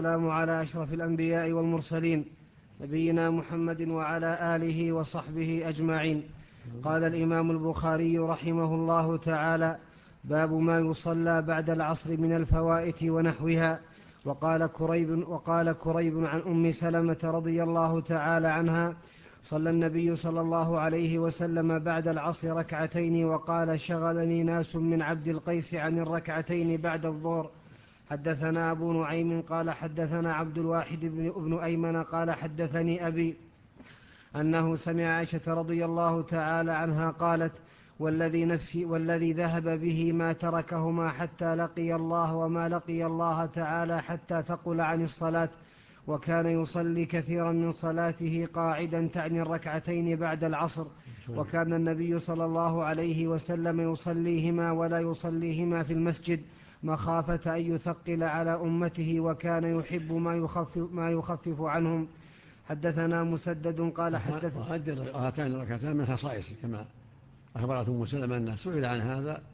والسلام على أشرف الأنبياء والمرسلين نبينا محمد وعلى آله وصحبه أجمعين. قال الإمام البخاري رحمه الله تعالى: باب ما يصلى بعد العصر من الفوائت ونحوها. وقال كريب عن أم سلمة رضي الله تعالى عنها: صلى النبي صلى الله عليه وسلم بعد العصر ركعتين وقال: شغلني ناس من عبد القيس عن الركعتين بعد الظهر. حدثنا أبو نعيم قال حدثنا عبد الواحد بن أيمن قال حدثني أبي أنه سمع عائشة رضي الله تعالى عنها قالت: والذي ذهب به ما تركهما حتى لقي الله وما لقي الله تعالى حتى ثقل عن الصلاة، وكان يصلي كثيرا من صلاته قاعدا تعني الركعتين بعد العصر، وكان النبي صلى الله عليه وسلم يصليهما ولا يصليهما في المسجد مخافة أن يثقل على أمته، وكان يحب ما يخفف عنهم. حدثنا مسدد قال هاتان الركعتان من خصائص كما أخبرت أم سلمة أنها سئل عن هذا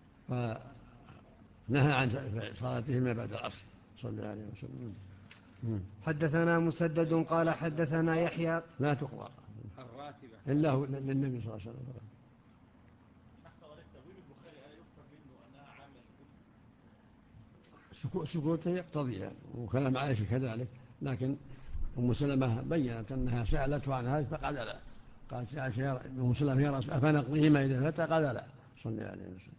فنهى عن صلاتهما بعد العصر صلى الله عليه وسلم. حدثنا مسدد قال حدثنا يحيى لا تقرأ الراتبة إلا للنبي صلى الله عليه وسلم. سكوته يقتضيها وكلام عائشة كذلك، لكن أم سلمة بيّنت أنها سألته عن هذا فقال لا. قالت عائشة أم سلمة يا رسول أفنقضيهما إذا فتى؟ قال لا صلى الله عليه وسلم.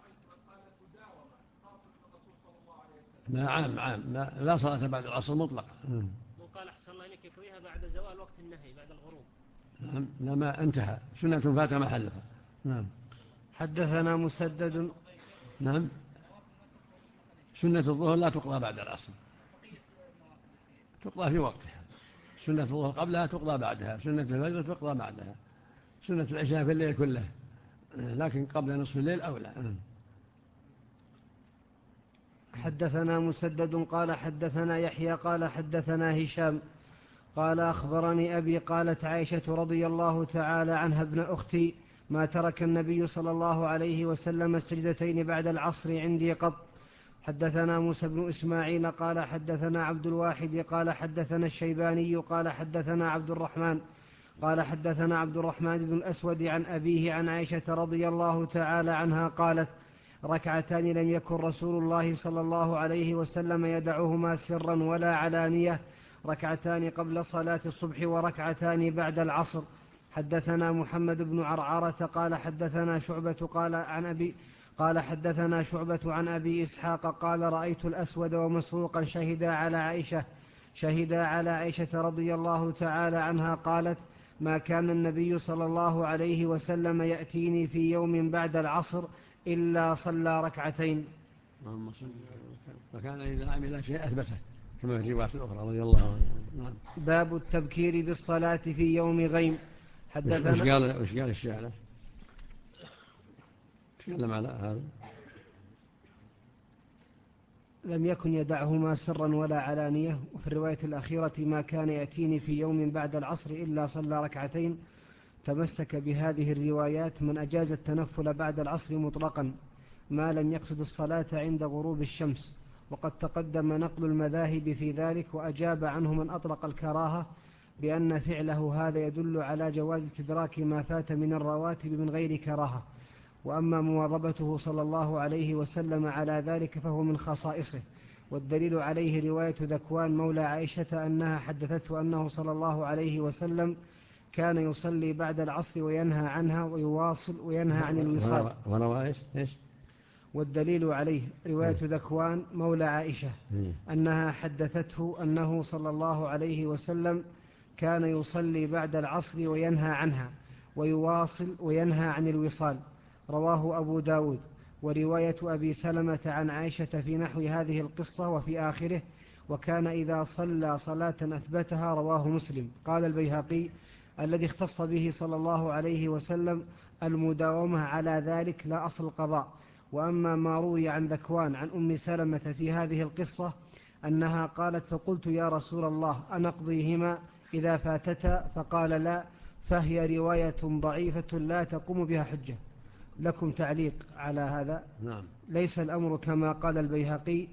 ما عام لا صلاة بعد العصر مطلقا. وقال أحسن الله إليك يقضيها بعد زوال وقت النهي بعد الغروب. نعم لما انتهى سنة فات محلها. نعم. حدثنا مسدد. نعم سنة الظهر لا تقضى بعد العصر، تقضى في وقتها. سنة الظهر قبلها تقضى بعدها، سنة الفجر تقضى بعدها، سنة العشاء في الليل كله، لكن قبل نصف الليل أولى. حدثنا مسدد قال حدثنا يحيى قال حدثنا هشام قال أخبرني أبي قالت عائشة رضي الله تعالى عنها: ابن أختي ما ترك النبي صلى الله عليه وسلم السجدتين بعد العصر عندي قط. حدثنا موسى بن إسماعيل قال حدثنا عبد الواحد قال حدثنا الشيباني قال حدثنا عبد الرحمن بن الأسود عن أبيه عن عائشة رضي الله تعالى عنها قالت: ركعتان لم يكن رسول الله صلى الله عليه وسلم يدعهما سرا ولا علانية، ركعتان قبل صلاة الصبح وركعتان بعد العصر. حدثنا محمد بن عرعرة قال حدثنا شعبة حدثنا شعبة عن أبي إسحاق قال: رأيت الأسود ومسروقا شهدا على عائشة رضي الله تعالى عنها قالت: ما كان النبي صلى الله عليه وسلم يأتيني في يوم بعد العصر إلا صلى ركعتين. وكان إذا عمل شيء أثبته كما في الروايات الأخرى رضي الله عنه. باب التبكير بالصلاة في يوم غيم. حدثنا وش قال الشاعر؟ تكلم على هذا: لم يكن يدعهما سرا ولا علانية. وفي الرواية الأخيرة: ما كان يأتيني في يوم بعد العصر إلا صلى ركعتين. تمسك بهذه الروايات من أجاز التنفل بعد العصر مطلقا ما لم يقصد الصلاة عند غروب الشمس، وقد تقدم نقل المذاهب في ذلك، وأجاب عنه من أطلق الكراهة بأن فعله هذا يدل على جواز استدراك ما فات من الرواتب من غير كراهة. وأما مواظبته صلى الله عليه وسلم على ذلك فهو من خصائصه، والدليل عليه رواية ذكوان مولى عائشة أنها حدثته أنه صلى الله عليه وسلم كان يصلي بعد العصر وينهى عنها ويواصل وينهى عن الوصال. والدليل عليه رواية ذكوان مولى عائشة أنها حدثته أنه صلى الله عليه وسلم كان يصلي بعد العصر وينهى عنها ويواصل وينهى عن الوصال. رواه أبو داود. ورواية أبي سلمة عن عائشة في نحو هذه القصة وفي آخره: وكان إذا صلى صلاة أثبتها. رواه مسلم. قال البيهقي: الذي اختص به صلى الله عليه وسلم المداومة على ذلك لا أصل القضاء. وأما ما روي عن ذكوان عن أم سلمة في هذه القصة أنها قالت: فقلت يا رسول الله أنقضيهما إذا فاتتا؟ فقال: لا، فهي رواية ضعيفة لا تقوم بها حجة. لكم تعليق على هذا؟ نعم. ليس الأمر كما قال البيهقي،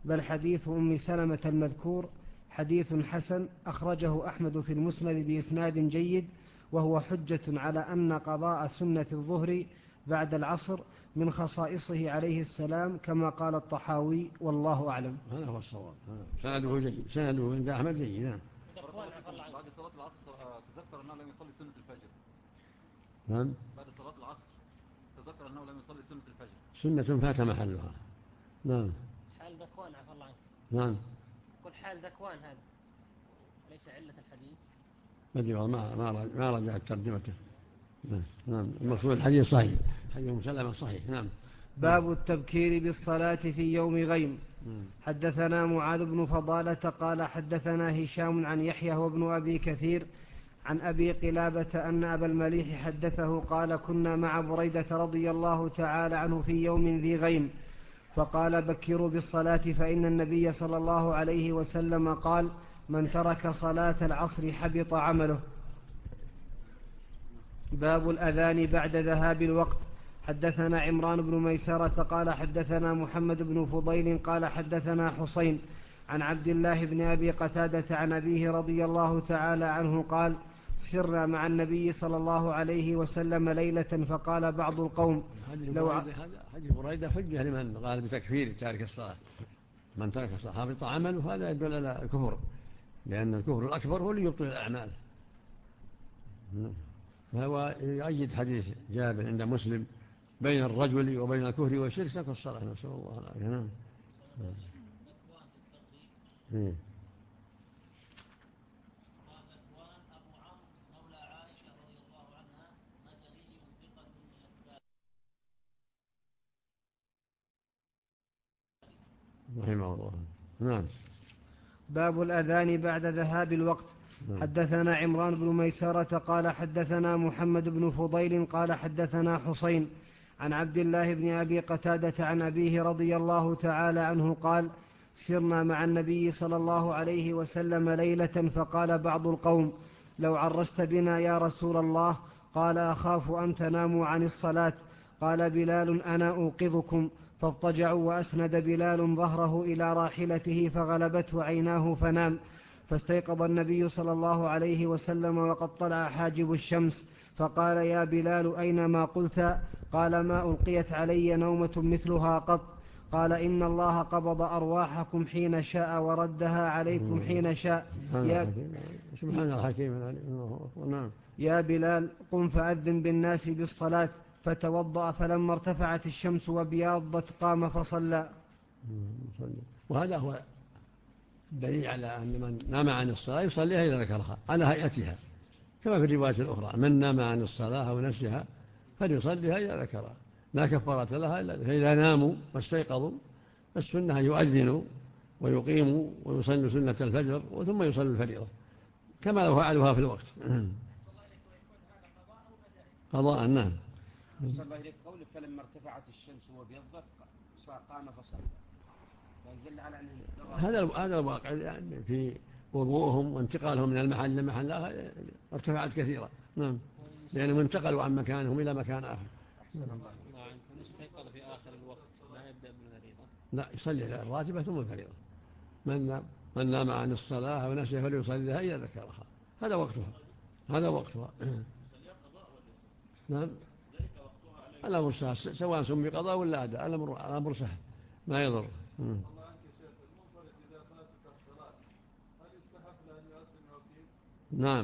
بل حديث أم سلمة المذكور حديث حسن أخرجه أحمد في المسند بإسناد جيد، وهو حجة على أن قضاء سنة الظهر بعد العصر من خصائصه عليه السلام كما قال الطحاوي، والله أعلم. هذا هو الصواب. سنده جيد، سنده عند أحمد جيد. نعم. بعد صلاة العصر تذكر أنه لم يصلي سنة الفجر. نعم. بعد صلاة العصر تذكر أنه لم يصلي سنة الفجر. سنة فات محلها. نعم. حال ذكوان عفى الله عنك. نعم. قل حال ذكوان هذا ليس علة الحديث. بدي ما رجعت ترجمته. نعم. المفروض الحديث صحيح، حديث مسلم صحيح. نعم. باب التبكير بالصلاة في يوم غيم. حدثنا معاذ بن فضالة قال حدثنا هشام عن يحيى وابن أبي كثير عن أبي قلابة أن أبا المليح حدثه قال كنا مع بريدة رضي الله تعالى عنه في يوم ذي غيم، فقال بكروا بالصلاة فإن النبي صلى الله عليه وسلم قال من ترك صلاة العصر حبط عمله. باب الأذان بعد ذهاب الوقت. حدثنا عمران بن ميسرة قال حدثنا محمد بن فضيل قال حدثنا حسين عن عبد الله بن أبي قتادة عن أبيه رضي الله تعالى عنه قال سرنا مع النبي صلى الله عليه وسلم ليلة فقال بعض القوم حديث بريدة حجة لمن قال بتكفير تارك الصلاة. من ترك الصلاة حبط عمله، هذا يدل على الكفر، لأن الكفر الأكبر هو اللي يبطل الأعمال. فهو يؤيد حديث جابر عند مسلم بين الرجل وبين الكفر والشرك ترك الصلاة، نسأل الله العافية. نعم. رحمه الله. نعم. باب الأذان بعد ذهاب الوقت. حدثنا عمران بن ميسرة قال حدثنا محمد بن فضيل قال حدثنا حسين عن عبد الله بن أبي قتادة عن أبيه رضي الله تعالى عنه قال سرنا مع النبي صلى الله عليه وسلم ليلة فقال بعض القوم لو عرست بنا يا رسول الله، قال أخاف أن تناموا عن الصلاة. قال بلال أنا أوقظكم، فاضطجعوا وأسند بلال ظهره إلى راحلته فغلبته عيناه فنام، فاستيقظ النبي صلى الله عليه وسلم وقد طلع حاجب الشمس، فقال يا بلال أين ما قلت؟ قال ما ألقيت علي نومة مثلها قط. قال إن الله قبض أرواحكم حين شاء وردها عليكم حين شاء. سبحان الحكيم. يا بلال قم فأذن بالناس بالصلاة، فتوضأ فلما ارتفعت الشمس وبياضت قام فصلى. وهذا هو الدليل على أن من نام عن الصلاة يصليها إذا ذكرها على هيئتها، كما في الرواية الأخرى من نام عن الصلاة أو نسيها فليصليها إذا ذكرها، لا كفارة لها إلا فإذا ناموا واستيقظوا السنة يؤذنوا ويقيموا ويصلوا سنة الفجر ثم يصلوا الفريضة كما لو فعلوها في الوقت. قضاء. نعم. صلى الله عليه قوله فلما ارتفعت الشمس وبيضت قام فصلى، فيدل على أنه هذا الواقع يعني في وضوءهم وانتقالهم من المحل لمحل آخر ارتفعت كثيرا. نعم. لأنهم انتقلوا عن مكانهم إلى مكان آخر. استيقظ في آخر الوقت ما يبدأ بالفريضة، لا يصلي الراتبة ثم الفريضة. من نام عن الصلاة ونسي فليصليها إذا ذكرها، هذا وقتها. نعم. الأمر سهل سواء سمي قضاء ولا أداء، الأمر سهل ما يضر. نعم.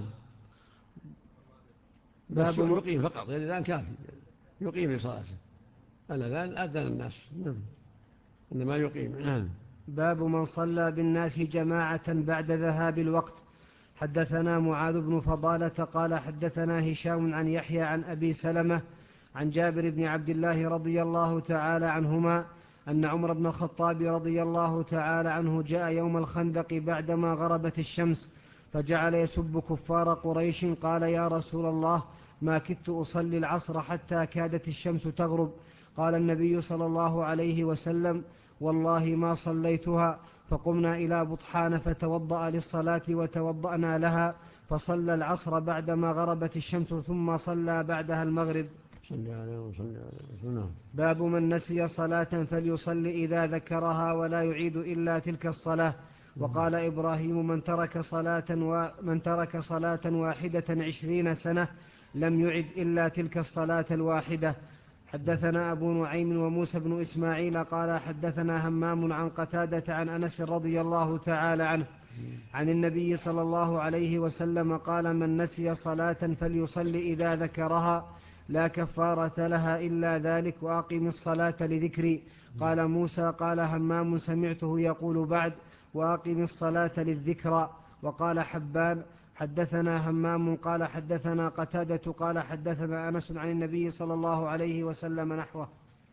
بس يقيم فقط، الأذان كافي يقيم لصلاته، الأذان أذن الناس. نعم. إنما يقيم. نعم. باب من صلى بالناس جماعة بعد ذهاب الوقت. حدثنا معاذ بن فضالة قال حدثنا هشام عن يحيى عن أبي سلمة عن جابر بن عبد الله رضي الله تعالى عنهما أن عمر بن الخطاب رضي الله تعالى عنه جاء يوم الخندق بعدما غربت الشمس فجعل يسب كفار قريش. قال يا رسول الله ما كدت أصلي العصر حتى كادت الشمس تغرب. قال النبي صلى الله عليه وسلم والله ما صليتها. فقمنا إلى بطحان فتوضأ للصلاة وتوضأنا لها، فصلى العصر بعدما غربت الشمس ثم صلى بعدها المغرب. صلى عليه وسلم. باب من نسي صلاة فليصلي إذا ذكرها ولا يعيد إلا تلك الصلاة. وقال إبراهيم من ترك صلاة واحدة 20 سنة لم يعد إلا تلك الصلاة الواحدة. حدثنا أبو نعيم وموسى بن إسماعيل قال حدثنا همام عن قتادة عن أنس رضي الله تعالى عنه عن النبي صلى الله عليه وسلم قال من نسي صلاة فليصلي إذا ذكرها لا كفارة لها إلا ذلك وأقم الصلاة لذكري. قال موسى قال همام سمعته يقول بعد وأقم الصلاة للذكرى. وقال حبان حدثنا همام قال حدثنا قتادة قال حدثنا أنس عن النبي صلى الله عليه وسلم نحوه.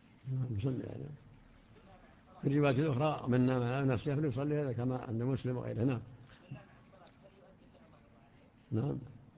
في الرواية الأخرى من نام على نفسه فليصلي هذا كما عند مسلم وغيره. نعم نعم.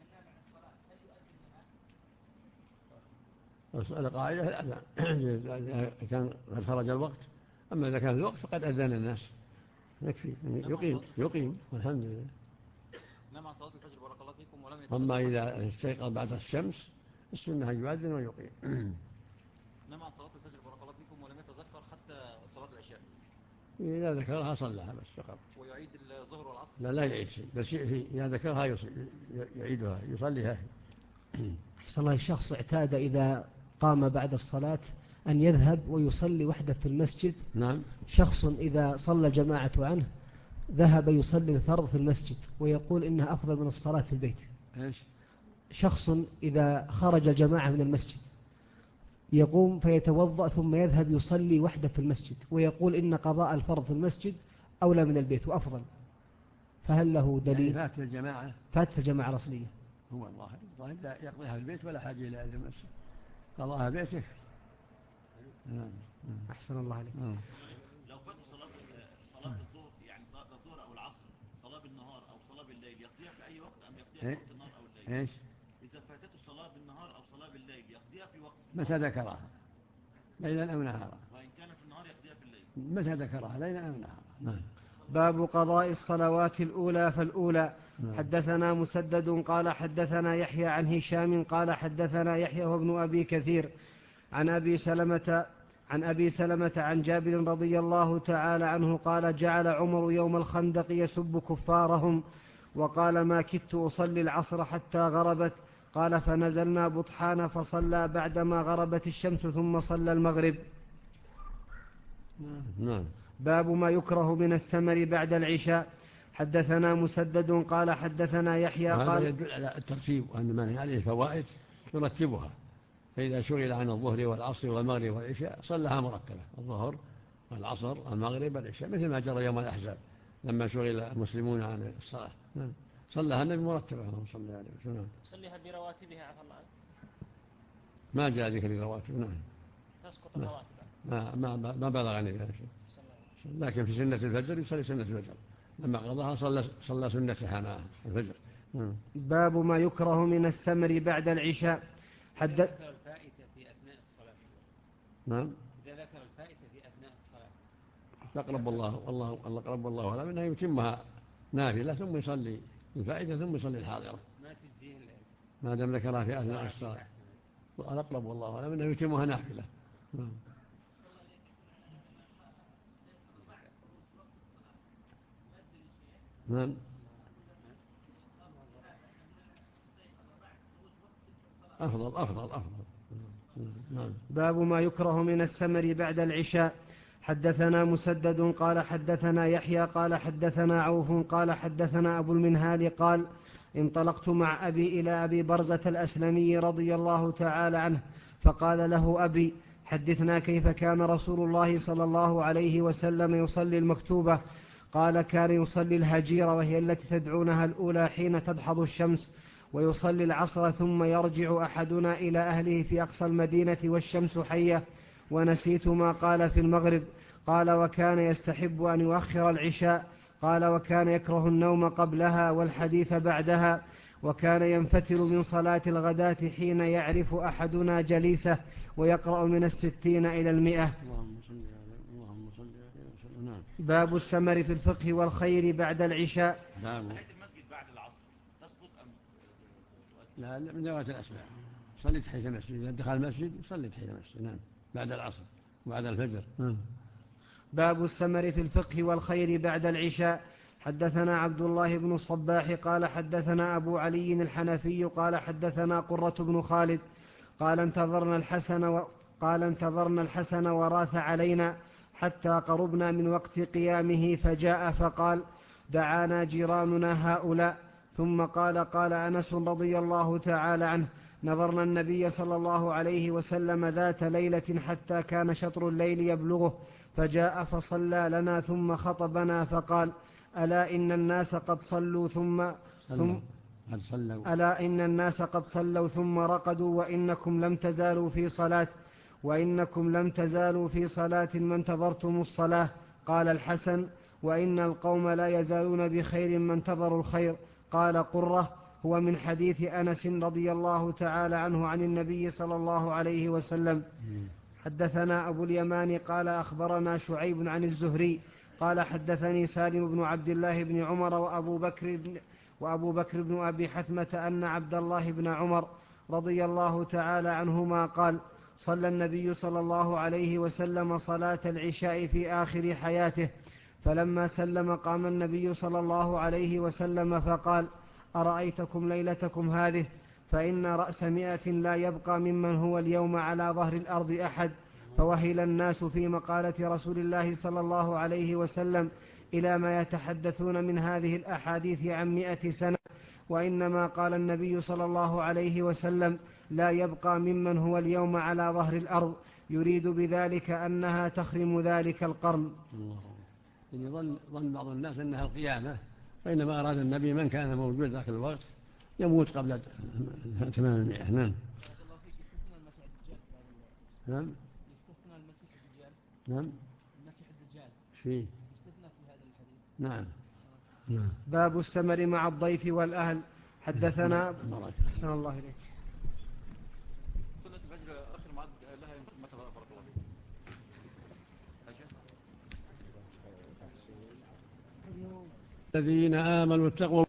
القاعدة الأذان إذا كان قد خرج الوقت، أما إذا كان الوقت فقد أذن الناس يكفي يقيم والحمد لله. نعم عن صلاة الفجر بارك الله فيكم ولم أما إذا استيقظ بعد الشمس السنة يؤذن ويقيم. نعم عن صلاة الفجر بارك الله فيكم ولم يتذكر حتى صلاة العشاء. إذا ذكرها صلىها بس فقط. ويعيد الظهر والعصر؟ لا يعيد شيء، بس إذا ذكرها يعيدها يصليها. أحسن الله. الشخص اعتاد إذا قام بعد الصلاة أن يذهب ويصلي وحده في المسجد. نعم. شخص إذا صلى جماعة عنه ذهب يصلي الفرض في المسجد ويقول إنها أفضل من الصلاة في البيت. إيش؟ شخص إذا خرج جماعة من المسجد يقوم فيتوضأ ثم يذهب يصلي وحده في المسجد ويقول إن قضاء الفرض في المسجد أولى من البيت وأفضل، فهل له دليل؟ يعني فات الجماعة الأصلية. هو الظاهر لا يقضيها في البيت ولا حاجة إلى أهل المسجد، قضاها بيته. أحسن الله عليك. لو فات صلاة الظهر يعني صلاة الظهر أو العصر صلاة بالنهار أو صلاة بالليل يقضيها في أي وقت أم يقضيها في وقت النهار أو الليل؟ إيش؟ إذا فاتته صلاة بالنهار أو صلاة بالليل يقضيها في وقت متى ذكرها؟ ليلا أو نهارا؟ وإن كانت في النهار يقضيها في الليل. متى ذكرها؟ ليلا أو نهارا. نعم. باب قضاء الصلوات الأولى فالأولى. حدثنا مسدد قال حدثنا يحيى عن هشام قال حدثنا يحيى وابن أبي كثير عن أبي سلمة عن جابر رضي الله تعالى عنه قال جعل عمر يوم الخندق يسب كفارهم وقال ما كدت أصلي العصر حتى غربت. قال فنزلنا بطحان فصلى بعدما غربت الشمس ثم صلى المغرب. نعم. باب ما يكره من السمر بعد العشاء. حدثنا مسدد قال حدثنا يحيى قال هذا يدل على الترتيب وأن من عليه فوائد يرتبها، فإذا شغل عن الظهر والعصر والمغرب والعشاء صلىها مرتبة، الظهر والعصر والمغرب والعشاء، مثل ما جرى يوم الأحزاب لما شغل المسلمون عن الصلاة. صلىها النبي مرتبة اللهم صل عليه وسلم. صليها برواتبها عفى الله عنه. ما جاء ذكر الرواتب. نعم. تسقط الرواتب. ما بلغني بهذا شيء. لكن في سنة الفجر يصلي سنة الفجر، لما قضاها صلى سنتها مع الفجر. باب ما يكره من السمر بعد العشاء. إذا ذكر الفائتة في أثناء الصلاة. نعم. إذا ذكر الفائتة في أثناء الصلاة أقرب الله ولا منها يتمها نافلة ثم يصلي الفائتة ثم يصلي الحاضرة، ما تجزيه ما دام ذكرها في أثناء الصلاة. أقرب والله ولا منها يتمها نافلة. نعم. أفضل. نعم. باب ما يكره من السمر بعد العشاء. حدثنا مسدد قال حدثنا يحيى قال حدثنا عوف قال حدثنا أبو المنهال قال انطلقت مع أبي إلى أبي برزة الأسلمي رضي الله تعالى عنه فقال له أبي حدثنا كيف كان رسول الله صلى الله عليه وسلم يصلي المكتوبة. قال كان يصلي الهجيرة وهي التي تدعونها الأولى حين تدحض الشمس، ويصلي العصر ثم يرجع أحدنا إلى أهله في أقصى المدينة والشمس حية، ونسيت ما قال في المغرب. قال وكان يستحب أن يؤخر العشاء. قال وكان يكره النوم قبلها والحديث بعدها. وكان ينفتل من صلاة الغداة حين يعرف أحدنا جليسه ويقرأ من 60 إلى 100. باب السمر في الفقه والخير بعد العشاء. تحية المسجد بعد العصر تسقط أم لا من ذوات الأسماء صلي تحية المسجد، إذا دخل المسجد صلي تحية المسجد. نعم، بعد العصر وبعد الفجر. باب السمر في الفقه والخير بعد العشاء. حدثنا عبد الله بن الصباح قال حدثنا أبو علي الحنفي قال حدثنا قرة بن خالد قال انتظرنا الحسن وراث علينا حتى قربنا من وقت قيامه فجاء فقال: دعانا جيراننا هؤلاء. ثم قال أنس رضي الله تعالى عنه: نظرنا النبي صلى الله عليه وسلم ذات ليلة حتى كان شطر الليل يبلغه، فجاء فصلى لنا ثم خطبنا فقال: ألا إن الناس قد صلوا ثم رقدوا وإنكم لم تزالوا في صلاة ما انتظرتم الصلاة. قال الحسن: وإن القوم لا يزالون بخير ما انتظروا الخير. قال قرة: هو من حديث أنس رضي الله تعالى عنه عن النبي صلى الله عليه وسلم. حدثنا أبو اليمان قال أخبرنا شعيب عن الزهري قال حدثني سالم بن عبد الله بن عمر وأبو بكر بن أبي حثمة أن عبد الله بن عمر رضي الله تعالى عنهما قال: صلى النبي صلى الله عليه وسلم صلاة العشاء في آخر حياته، فلما سلم قام النبي صلى الله عليه وسلم فقال: أرأيتكم ليلتكم هذه؟ فإن رأس 100 لا يبقى ممن هو اليوم على ظهر الأرض أحد. فوهل الناس في مقالة رسول الله صلى الله عليه وسلم إلى ما يتحدثون من هذه الأحاديث عن 100 سنة، وإنما قال النبي صلى الله عليه وسلم: لا يبقى ممن هو اليوم على ظهر الأرض، يريد بذلك أنها تخرم ذلك القرن. يعني ظن بعض الناس أنها القيامة، وإنما أراد النبي من كان موجود ذاك الوقت يموت قبل تمام 100. نعم. نعم. يستثنى المسيح الدجال. نعم. المسيح الدجال. شيء. يستثنى في هذا الحديث. نعم. باب السمر مع الضيف والأهل. حدثنا أحسن الله إليك. صلاة الفجر آخر ميعاد لها يمكن متى بارك الله فيك؟ الذين آمنوا اتقوا